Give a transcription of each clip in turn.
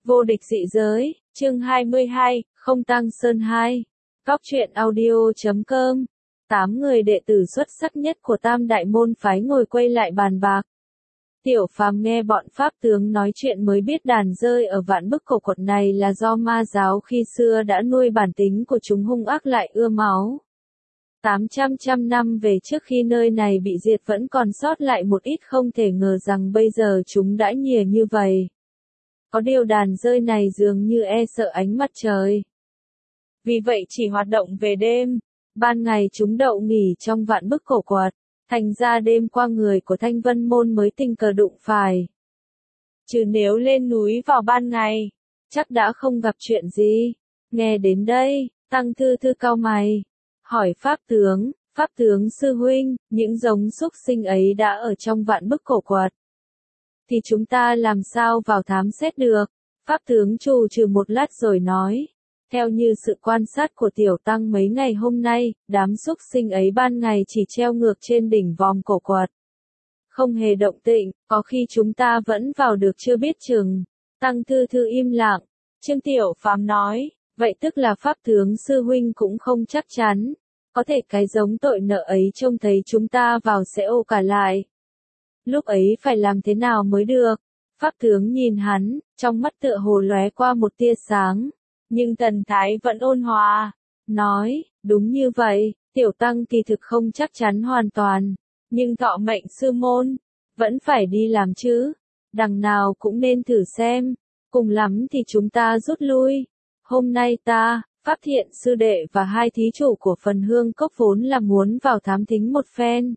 Vô địch dị giới, chương 22, không tăng sơn 2. Góc truyện audio.com. 8 người đệ tử xuất sắc nhất của Tam Đại môn phái ngồi quay lại bàn bạc. Tiểu Phàm nghe bọn pháp tướng nói chuyện mới biết đàn rơi ở Vạn Bức Cổ Quật này là do ma giáo khi xưa đã nuôi bản tính của chúng hung ác lại ưa máu. 800 năm về trước khi nơi này bị diệt vẫn còn sót lại một ít, không thể ngờ rằng bây giờ chúng đã nhìa như vậy. Có điều đàn rơi này dường như e sợ ánh mặt trời. Vì vậy chỉ hoạt động về đêm, ban ngày chúng đậu nghỉ trong Vạn Bức Cổ Quật, thành ra đêm qua người của Thanh Vân Môn mới tình cờ đụng phải. Chứ nếu lên núi vào ban ngày, chắc đã không gặp chuyện gì. Nghe đến đây, Tăng Thư Thư cau mày, hỏi Pháp tướng sư huynh, những giống xúc sinh ấy đã ở trong Vạn Bức Cổ Quật. Thì chúng ta làm sao vào thám xét được? Pháp tướng trù trừ một lát rồi nói. Theo như sự quan sát của tiểu tăng mấy ngày hôm nay, đám xúc sinh ấy ban ngày chỉ treo ngược trên đỉnh vòm cổ quật. Không hề động tĩnh, có khi chúng ta vẫn vào được chưa biết chừng. Tăng Thư Thư im lặng. Trương Tiểu Phàm nói, vậy tức là Pháp tướng sư huynh cũng không chắc chắn. Có thể cái giống tội nợ ấy trông thấy chúng ta vào sẽ ô cả lại. Lúc ấy phải làm thế nào mới được? Pháp tướng nhìn hắn, trong mắt tựa hồ lóe qua một tia sáng. Nhưng thần thái vẫn ôn hòa. Nói, đúng như vậy, tiểu tăng kỳ thực không chắc chắn hoàn toàn. Nhưng thọ mệnh sư môn, vẫn phải đi làm chứ. Đằng nào cũng nên thử xem. Cùng lắm thì chúng ta rút lui. Hôm nay ta, Pháp Thiện sư đệ và hai thí chủ của Phần Hương Cốc vốn là muốn vào thám thính một phen.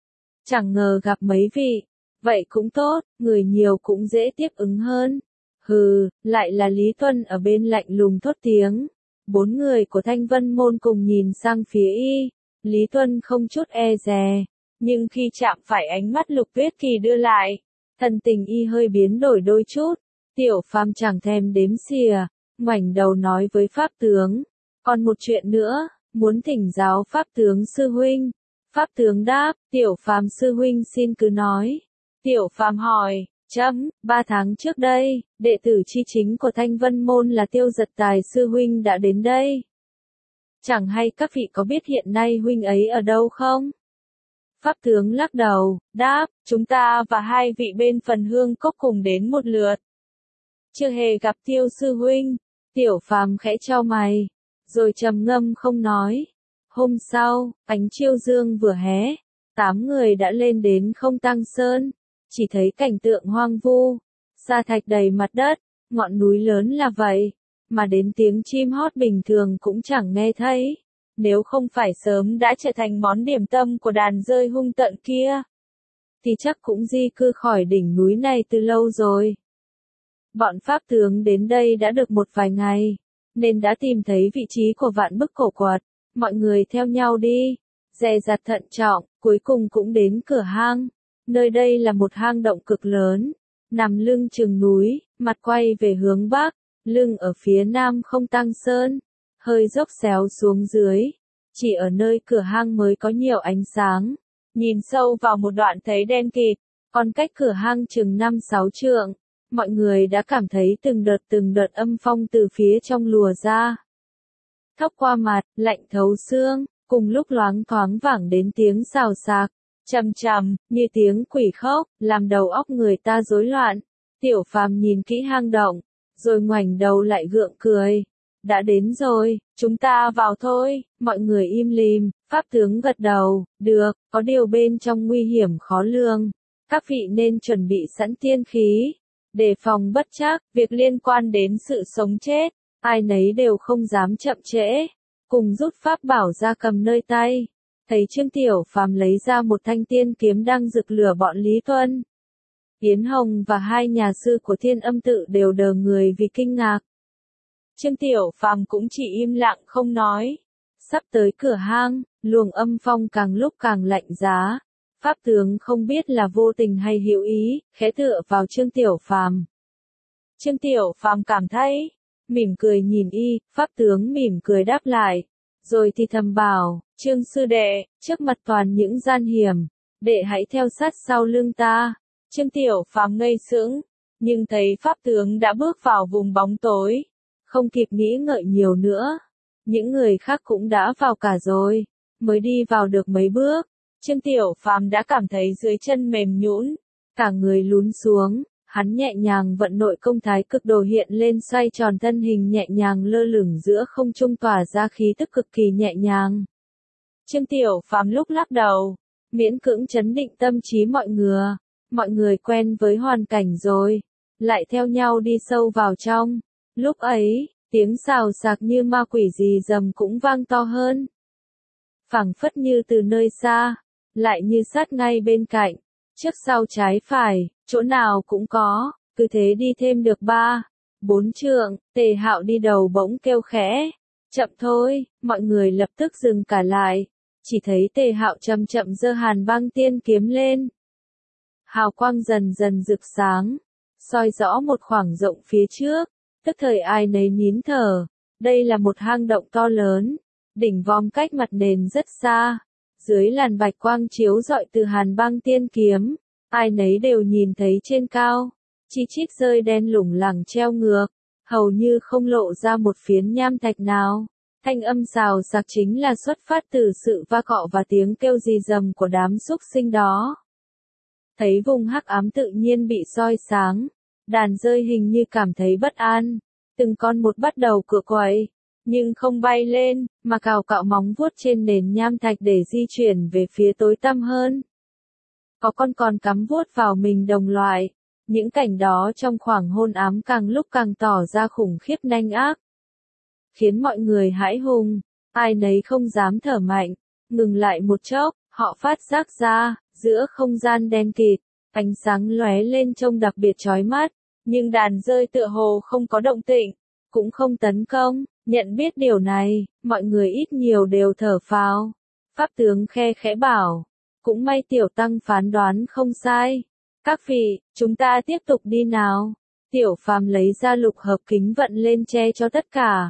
Chẳng ngờ gặp mấy vị. Vậy cũng tốt, người nhiều cũng dễ tiếp ứng hơn. Hừ, lại là Lý Tuân ở bên lạnh lùng thốt tiếng. 4 người của Thanh Vân Môn cùng nhìn sang phía y. Lý Tuân không chút e dè. Nhưng khi chạm phải ánh mắt Lục Tuyết Kỳ đưa lại, thần tình y hơi biến đổi đôi chút. Tiểu Phàm chẳng thèm đếm xỉa, ngoảnh đầu nói với Pháp tướng. Còn một chuyện nữa, muốn thỉnh giáo Pháp tướng sư huynh. Pháp tướng đáp, Tiểu Phàm sư huynh xin cứ nói. Tiểu Phàm hỏi, 3 tháng trước đây, đệ tử chi chính của Thanh Vân Môn là Tiêu Giật Tài sư huynh đã đến đây. Chẳng hay các vị có biết hiện nay huynh ấy ở đâu không? Pháp tướng lắc đầu, đáp, chúng ta và hai vị bên Phần Hương Cốc cùng đến một lượt. Chưa hề gặp Tiêu sư huynh. Tiểu Phàm khẽ chau mày, rồi trầm ngâm không nói. Hôm sau, ánh chiêu dương vừa hé, 8 người đã lên đến Không Tăng Sơn. Chỉ thấy cảnh tượng hoang vu, sa thạch đầy mặt đất, ngọn núi lớn là vậy, mà đến tiếng chim hót bình thường cũng chẳng nghe thấy. Nếu không phải sớm đã trở thành món điểm tâm của đàn rơi hung tận kia, thì chắc cũng di cư khỏi đỉnh núi này từ lâu rồi. Bọn pháp tướng đến đây đã được một vài ngày, nên đã tìm thấy vị trí của Vạn Bức Cổ Quật. Mọi người theo nhau đi, dè dặt thận trọng, cuối cùng cũng đến cửa hang. Nơi đây là một hang động cực lớn, nằm lưng chừng núi, mặt quay về hướng bắc, lưng ở phía nam Không Tăng Sơn, hơi dốc xéo xuống dưới. Chỉ ở nơi cửa hang mới có nhiều ánh sáng. Nhìn sâu vào một đoạn thấy đen kịt, còn cách cửa hang chừng 5-6 trượng, mọi người đã cảm thấy từng đợt âm phong từ phía trong lùa ra. Thốc qua mặt, lạnh thấu xương, cùng lúc loáng thoáng vẳng đến tiếng xào xạc. Trầm như tiếng quỷ khóc, làm đầu óc người ta rối loạn. Tiểu Phàm nhìn kỹ hang động, rồi ngoảnh đầu lại gượng cười. Đã đến rồi, chúng ta vào thôi. Mọi người im lìm. Pháp tướng gật đầu, được, có điều bên trong nguy hiểm khó lường. Các vị nên chuẩn bị sẵn tiên khí, đề phòng bất trắc. Việc liên quan đến sự sống chết, ai nấy đều không dám chậm trễ. Cùng rút pháp bảo ra cầm nơi tay. Thấy Trương Tiểu Phàm lấy ra một thanh tiên kiếm đang rực lửa, bọn Lý Tuân, Yến Hồng và hai nhà sư của Thiên Âm Tự đều đờ người vì kinh ngạc. Trương Tiểu Phàm cũng chỉ im lặng không nói. Sắp tới cửa hang, luồng âm phong càng lúc càng lạnh giá. Pháp tướng không biết là vô tình hay hữu ý, khẽ tựa vào Trương Tiểu Phàm. Trương Tiểu Phàm cảm thấy, mỉm cười nhìn y, Pháp tướng mỉm cười đáp lại. Rồi thì thầm bảo, Trương sư đệ, trước mặt toàn những gian hiểm, đệ hãy theo sát sau lưng ta. Trương Tiểu Phàm ngây sững, nhưng thấy pháp tướng đã bước vào vùng bóng tối, không kịp nghĩ ngợi nhiều nữa. Những người khác cũng đã vào cả rồi, mới đi vào được mấy bước, Trương Tiểu Phàm đã cảm thấy dưới chân mềm nhũn, cả người lún xuống, hắn nhẹ nhàng vận nội công thái cực đồ hiện lên xoay tròn thân hình nhẹ nhàng lơ lửng giữa không trung tỏa ra khí tức cực kỳ nhẹ nhàng. Trương Tiểu Phàm lúc lắc đầu, miễn cưỡng chấn định tâm trí mọi người quen với hoàn cảnh rồi, lại theo nhau đi sâu vào trong. Lúc ấy, tiếng xào xạc như ma quỷ rì rầm cũng vang to hơn. Phảng phất như từ nơi xa, lại như sát ngay bên cạnh, trước sau trái phải, chỗ nào cũng có, cứ thế đi thêm được 3-4 trượng, Tề Hạo đi đầu bỗng kêu khẽ, chậm thôi, mọi người lập tức dừng cả lại, chỉ thấy Tề Hạo chậm chậm giơ Hàn Băng Tiên kiếm lên. Hào quang dần dần rực sáng, soi rõ một khoảng rộng phía trước, tức thời ai nấy nín thở, đây là một hang động to lớn, đỉnh vòm cách mặt nền rất xa, dưới làn bạch quang chiếu rọi từ Hàn Băng Tiên kiếm, ai nấy đều nhìn thấy trên cao, chi chít rơi đen lủng lẳng treo ngược, hầu như không lộ ra một phiến nham thạch nào. Thanh âm xào xạc chính là xuất phát từ sự va cọ và tiếng kêu rì rầm của đám súc sinh đó. Thấy vùng hắc ám tự nhiên bị soi sáng, đàn dơi hình như cảm thấy bất an, từng con một bắt đầu cựa quậy, nhưng không bay lên, mà cào cạo móng vuốt trên nền nham thạch để di chuyển về phía tối tăm hơn. Có con còn cắm vuốt vào mình đồng loại, những cảnh đó trong khoảng hôn ám càng lúc càng tỏ ra khủng khiếp nanh ác, khiến mọi người hãi hùng, ai nấy không dám thở mạnh, ngừng lại một chốc, họ phát giác ra, giữa không gian đen kịt, ánh sáng lóe lên trông đặc biệt chói mắt, nhưng đàn dơi tựa hồ không có động tĩnh, cũng không tấn công, nhận biết điều này, mọi người ít nhiều đều thở phào. Pháp tướng khe khẽ bảo, cũng may Tiểu Tăng phán đoán không sai. Các vị, chúng ta tiếp tục đi nào. Tiểu Phàm lấy ra lục hợp kính vận lên che cho tất cả.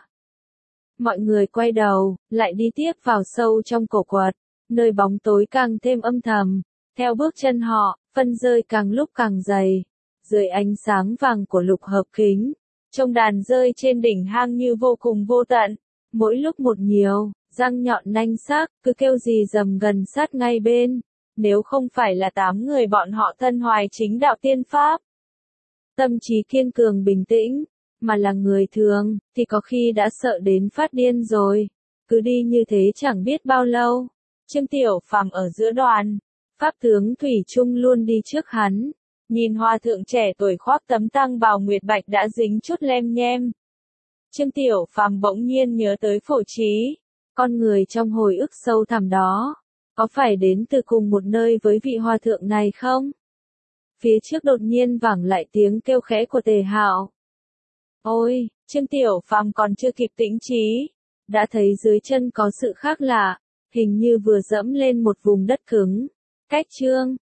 Mọi người quay đầu, lại đi tiếp vào sâu trong cổ quật, nơi bóng tối càng thêm âm thầm. Theo bước chân họ, phân rơi càng lúc càng dày. Dưới ánh sáng vàng của lục hợp kính, trông đàn rơi trên đỉnh hang như vô cùng vô tận. Mỗi lúc một nhiều, răng nhọn nanh sắc, cứ kêu rì rầm gần sát ngay bên. Nếu không phải là 8 người bọn họ thân hoài chính đạo tiên pháp, tâm trí kiên cường bình tĩnh, mà là người thường, thì có khi đã sợ đến phát điên rồi. Cứ đi như thế chẳng biết bao lâu. Trương Tiểu Phàm ở giữa đoàn, pháp tướng Thủy Trung luôn đi trước hắn. Nhìn hòa thượng trẻ tuổi khoác tấm tăng bào nguyệt bạch đã dính chút lem nhem. Trương Tiểu Phàm bỗng nhiên nhớ tới Phổ Trí, con người trong hồi ức sâu thẳm đó. Có phải đến từ cùng một nơi với vị hòa thượng này không? Phía trước đột nhiên vẳng lại tiếng kêu khẽ của Tề Hạo. Ôi, Trương Tiểu Phàm còn chưa kịp tĩnh trí, đã thấy dưới chân có sự khác lạ, hình như vừa dẫm lên một vùng đất cứng. Cách